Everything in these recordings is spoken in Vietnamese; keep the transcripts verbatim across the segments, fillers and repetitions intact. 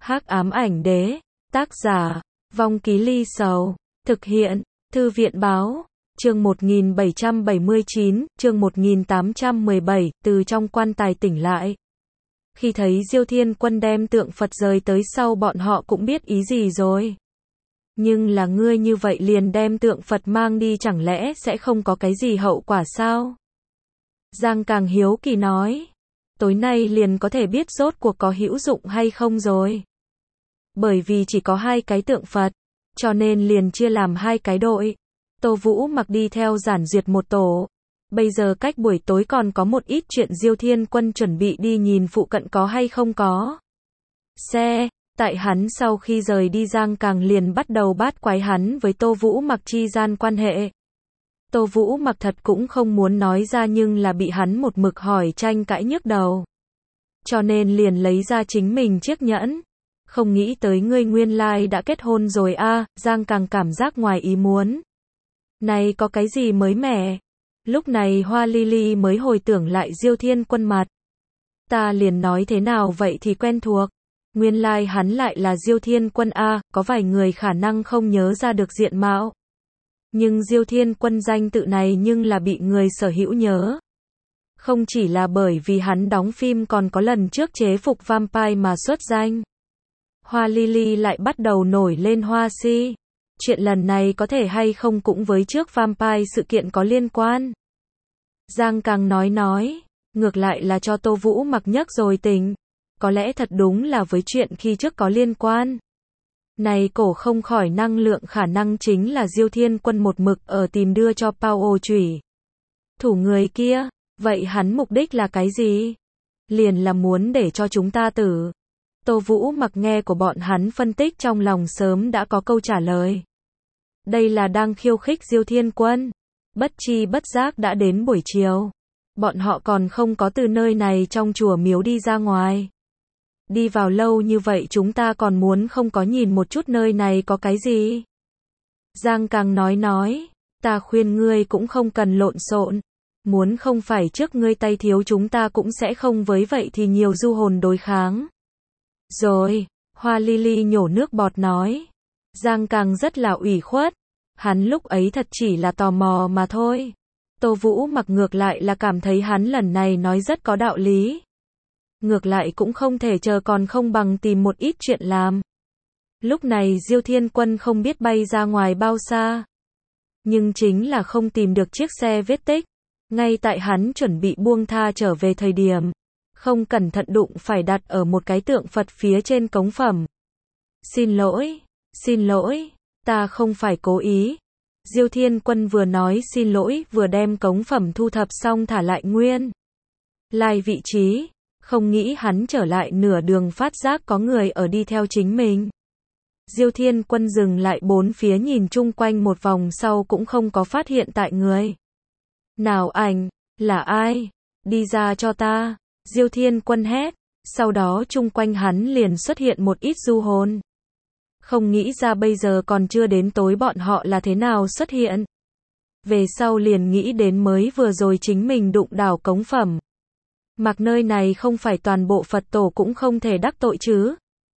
Hắc ám ảnh đế, tác giả, Vong Ký Ly Sầu, thực hiện, Thư viện báo, chương một nghìn bảy trăm bảy mươi chín, chương một nghìn tám trăm mười bảy, từ trong quan tài tỉnh lại. Khi thấy Diêu Thiên Quân đem tượng Phật rời tới sau bọn họ cũng biết ý gì rồi. Nhưng là ngươi như vậy liền đem tượng Phật mang đi chẳng lẽ sẽ không có cái gì hậu quả sao? Giang Càng hiếu kỳ nói. Tối nay liền có thể biết rốt cuộc có hữu dụng hay không rồi. Bởi vì chỉ có hai cái tượng Phật, cho nên liền chia làm hai cái đội. Tô Vũ Mặc đi theo Giản Duyệt một tổ. Bây giờ cách buổi tối còn có một ít chuyện Diêu Thiên Quân chuẩn bị đi nhìn phụ cận có hay không có xe. Tại hắn sau khi rời đi Giang Càng liền bắt đầu bát quái hắn với Tô Vũ Mặc chi gian quan hệ. Tô Vũ Mặc thật cũng không muốn nói ra nhưng là bị hắn một mực hỏi tranh cãi nhức đầu. Cho nên liền lấy ra chính mình chiếc nhẫn. Không nghĩ tới ngươi nguyên lai đã kết hôn rồi a. À, Giang Càng cảm giác ngoài ý muốn. Này có cái gì mới mẻ? Lúc này Hoa Ly Ly mới hồi tưởng lại Diêu Thiên Quân mặt. Ta liền nói thế nào vậy thì quen thuộc. Nguyên lai hắn lại là Diêu Thiên Quân a. À, có vài người khả năng không nhớ ra được diện mạo. Nhưng Diêu Thiên Quân danh tự này nhưng là bị người sở hữu nhớ. Không chỉ là bởi vì hắn đóng phim còn có lần trước chế phục vampire mà xuất danh. Hoa Ly Ly lại bắt đầu nổi lên hoa si. Chuyện lần này có thể hay không cũng với trước vampire sự kiện có liên quan. Giang Càng nói nói, ngược lại là cho Tô Vũ Mặc nhắc rồi tình. Có lẽ thật đúng là với chuyện khi trước có liên quan. Này cổ không khỏi năng lượng khả năng chính là Diêu Thiên Quân một mực ở tìm đưa cho Pao Chủy. Thủ người kia, vậy hắn mục đích là cái gì? Liền là muốn để cho chúng ta tử. Tô Vũ Mặc nghe của bọn hắn phân tích trong lòng sớm đã có câu trả lời. Đây là đang khiêu khích Diêu Thiên Quân. Bất chi bất giác đã đến buổi chiều. Bọn họ còn không có từ nơi này trong chùa miếu đi ra ngoài. Đi vào lâu như vậy chúng ta còn muốn không có nhìn một chút nơi này có cái gì. Giang Càng nói nói, ta khuyên ngươi cũng không cần lộn xộn. Muốn không phải trước ngươi tay thiếu chúng ta cũng sẽ không với vậy thì nhiều du hồn đối kháng. Rồi, Hoa Ly Ly nhổ nước bọt nói. Giang Càng rất là ủy khuất. Hắn lúc ấy thật chỉ là tò mò mà thôi. Tô Vũ Mặc ngược lại là cảm thấy hắn lần này nói rất có đạo lý. Ngược lại cũng không thể chờ còn không bằng tìm một ít chuyện làm. Lúc này Diêu Thiên Quân không biết bay ra ngoài bao xa. Nhưng chính là không tìm được chiếc xe vết tích. Ngay tại hắn chuẩn bị buông tha trở về thời điểm. Không cẩn thận đụng phải đặt ở một cái tượng Phật phía trên cống phẩm. Xin lỗi, xin lỗi, ta không phải cố ý. Diêu Thiên Quân vừa nói xin lỗi vừa đem cống phẩm thu thập xong thả lại nguyên lai vị trí. Không nghĩ hắn trở lại nửa đường phát giác có người ở đi theo chính mình. Diêu Thiên Quân dừng lại bốn phía nhìn chung quanh một vòng sau cũng không có phát hiện tại người. Nào ảnh, là ai? Đi ra cho ta. Diêu Thiên Quân hét. Sau đó chung quanh hắn liền xuất hiện một ít du hồn. Không nghĩ ra bây giờ còn chưa đến tối bọn họ là thế nào xuất hiện. Về sau liền nghĩ đến mới vừa rồi chính mình đụng đảo cống phẩm. Mặc nơi này không phải toàn bộ Phật tổ cũng không thể đắc tội chứ.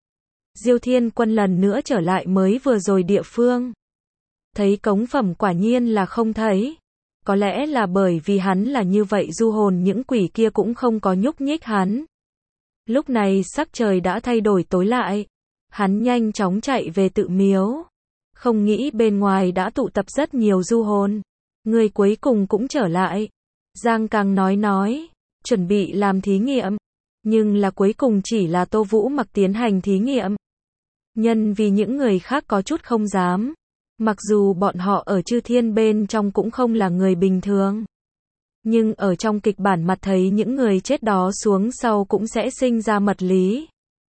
Diêu Thiên Quân lần nữa trở lại mới vừa rồi địa phương. Thấy cống phẩm quả nhiên là không thấy. Có lẽ là bởi vì hắn là như vậy du hồn những quỷ kia cũng không có nhúc nhích hắn. Lúc này sắc trời đã thay đổi tối lại. Hắn nhanh chóng chạy về tự miếu. Không nghĩ bên ngoài đã tụ tập rất nhiều du hồn. Người cuối cùng cũng trở lại. Giang Càng nói nói. Chuẩn bị làm thí nghiệm. Nhưng là cuối cùng chỉ là Tô Vũ Mặc tiến hành thí nghiệm. Nhân vì những người khác có chút không dám. Mặc dù bọn họ ở chư thiên bên trong cũng không là người bình thường. Nhưng ở trong kịch bản mặt thấy những người chết đó xuống sau cũng sẽ sinh ra mật lý.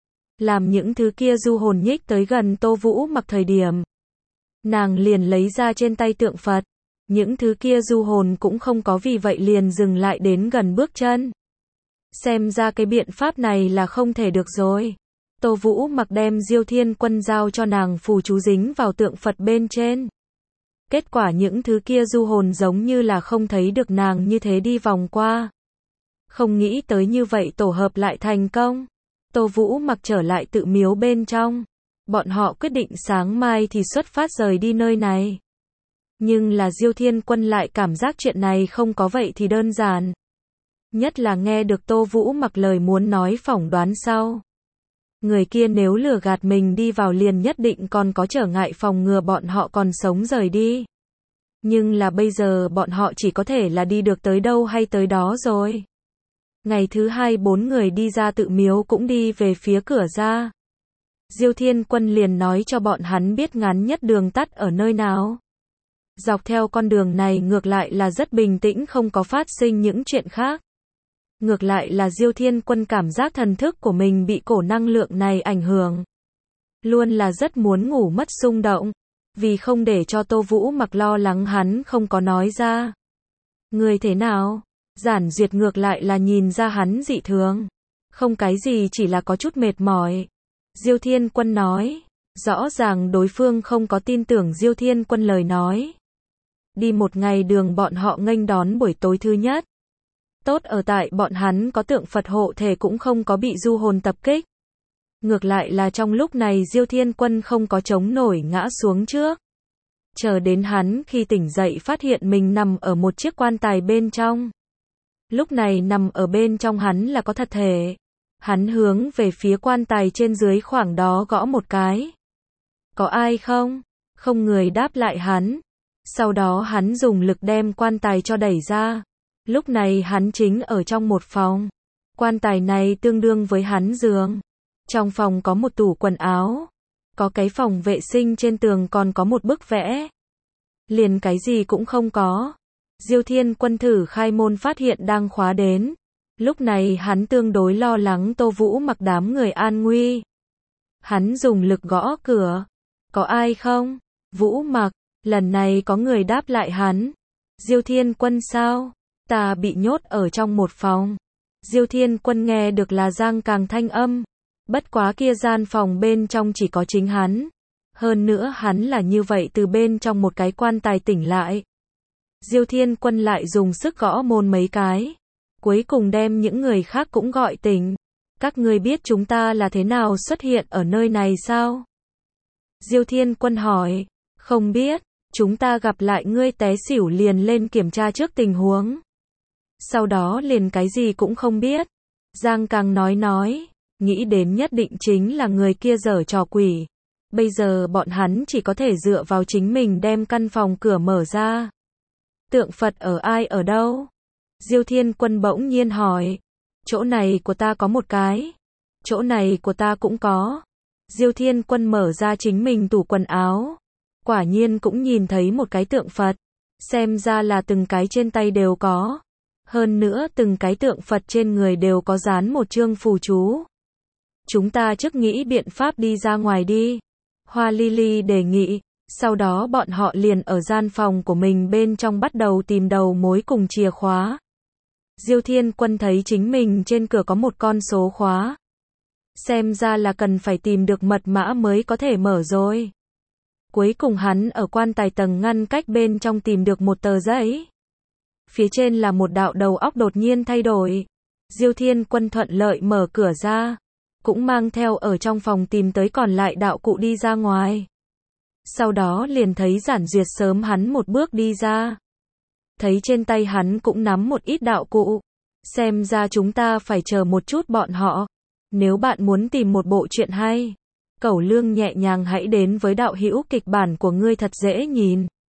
Làm những thứ kia du hồn nhích tới gần Tô Vũ Mặc thời điểm. Nàng liền lấy ra trên tay tượng Phật. Những thứ kia du hồn cũng không có vì vậy liền dừng lại đến gần bước chân. Xem ra cái biện pháp này là không thể được rồi. Tô Vũ Mặc đem Diêu Thiên Quân giao cho nàng phù chú dính vào tượng Phật bên trên. Kết quả những thứ kia du hồn giống như là không thấy được nàng như thế đi vòng qua. Không nghĩ tới như vậy tổ hợp lại thành công. Tô Vũ Mặc trở lại tự miếu bên trong. Bọn họ quyết định sáng mai thì xuất phát rời đi nơi này. Nhưng là Diêu Thiên Quân lại cảm giác chuyện này không có vậy thì đơn giản. Nhất là nghe được Tô Vũ Mặc lời muốn nói phỏng đoán sau. Người kia nếu lừa gạt mình đi vào liền nhất định còn có trở ngại phòng ngừa bọn họ còn sống rời đi. Nhưng là bây giờ bọn họ chỉ có thể là đi được tới đâu hay tới đó rồi. Ngày thứ hai bốn người đi ra tự miếu cũng đi về phía cửa ra. Diêu Thiên Quân liền nói cho bọn hắn biết ngắn nhất đường tắt ở nơi nào. Dọc theo con đường này ngược lại là rất bình tĩnh, không có phát sinh những chuyện khác. Ngược lại là Diêu Thiên Quân cảm giác thần thức của mình bị cổ năng lượng này ảnh hưởng. Luôn là rất muốn ngủ mất xung động. Vì không để cho Tô Vũ Mặc lo lắng hắn không có nói ra. Người thế nào? Giản Duyệt ngược lại là nhìn ra hắn dị thường. Không cái gì, chỉ là có chút mệt mỏi. Diêu Thiên Quân nói. Rõ ràng đối phương không có tin tưởng Diêu Thiên Quân lời nói. Đi một ngày đường bọn họ nghênh đón buổi tối thứ nhất. Tốt ở tại bọn hắn có tượng Phật hộ thể cũng không có bị du hồn tập kích. Ngược lại là trong lúc này Diêu Thiên Quân không có chống nổi ngã xuống trước. Chờ đến hắn khi tỉnh dậy phát hiện mình nằm ở một chiếc quan tài bên trong. Lúc này nằm ở bên trong hắn là có thật thể. Hắn hướng về phía quan tài trên dưới khoảng đó gõ một cái. Có ai không? Không người đáp lại hắn. Sau đó hắn dùng lực đem quan tài cho đẩy ra. Lúc này hắn chính ở trong một phòng. Quan tài này tương đương với hắn giường. Trong phòng có một tủ quần áo. Có cái phòng vệ sinh, trên tường còn có một bức vẽ. Liền cái gì cũng không có. Diêu Thiên Quân thử khai môn phát hiện đang khóa đến. Lúc này hắn tương đối lo lắng Tô Vũ Mặc đám người an nguy. Hắn dùng lực gõ cửa. Có ai không? Vũ Mặc. Lần này có người đáp lại hắn. Diêu Thiên Quân sao? Ta bị nhốt ở trong một phòng. Diêu Thiên Quân nghe được là Giang Càng thanh âm. Bất quá kia gian phòng bên trong chỉ có chính hắn. Hơn nữa hắn là như vậy từ bên trong một cái quan tài tỉnh lại. Diêu Thiên Quân lại dùng sức gõ môn mấy cái. Cuối cùng đem những người khác cũng gọi tỉnh. Các ngươi biết chúng ta là thế nào xuất hiện ở nơi này sao? Diêu Thiên Quân hỏi. Không biết, chúng ta gặp lại ngươi té xỉu liền lên kiểm tra trước tình huống. Sau đó liền cái gì cũng không biết. Giang Càng nói nói. Nghĩ đến nhất định chính là người kia giở trò quỷ. Bây giờ bọn hắn chỉ có thể dựa vào chính mình đem căn phòng cửa mở ra. Tượng Phật ở ai ở đâu? Diêu Thiên Quân bỗng nhiên hỏi. Chỗ này của ta có một cái. Chỗ này của ta cũng có. Diêu Thiên Quân mở ra chính mình tủ quần áo. Quả nhiên cũng nhìn thấy một cái tượng Phật. Xem ra là từng cái trên tay đều có. Hơn nữa từng cái tượng Phật trên người đều có dán một chương phù chú. Chúng ta trước nghĩ biện pháp đi ra ngoài đi. Hoa Lily đề nghị. Sau đó bọn họ liền ở gian phòng của mình bên trong bắt đầu tìm đầu mối cùng chìa khóa. Diêu Thiên Quân thấy chính mình trên cửa có một con số khóa. Xem ra là cần phải tìm được mật mã mới có thể mở rồi. Cuối cùng hắn ở quan tài tầng ngăn cách bên trong tìm được một tờ giấy. Phía trên là một đạo đầu óc đột nhiên thay đổi. Diêu Thiên Quân thuận lợi mở cửa ra. Cũng mang theo ở trong phòng tìm tới còn lại đạo cụ đi ra ngoài. Sau đó liền thấy Giản Duyệt sớm hắn một bước đi ra. Thấy trên tay hắn cũng nắm một ít đạo cụ. Xem ra chúng ta phải chờ một chút bọn họ. Nếu bạn muốn tìm một bộ truyện hay, Cẩu Lương nhẹ nhàng hãy đến với đạo hữu kịch bản của ngươi thật dễ nhìn.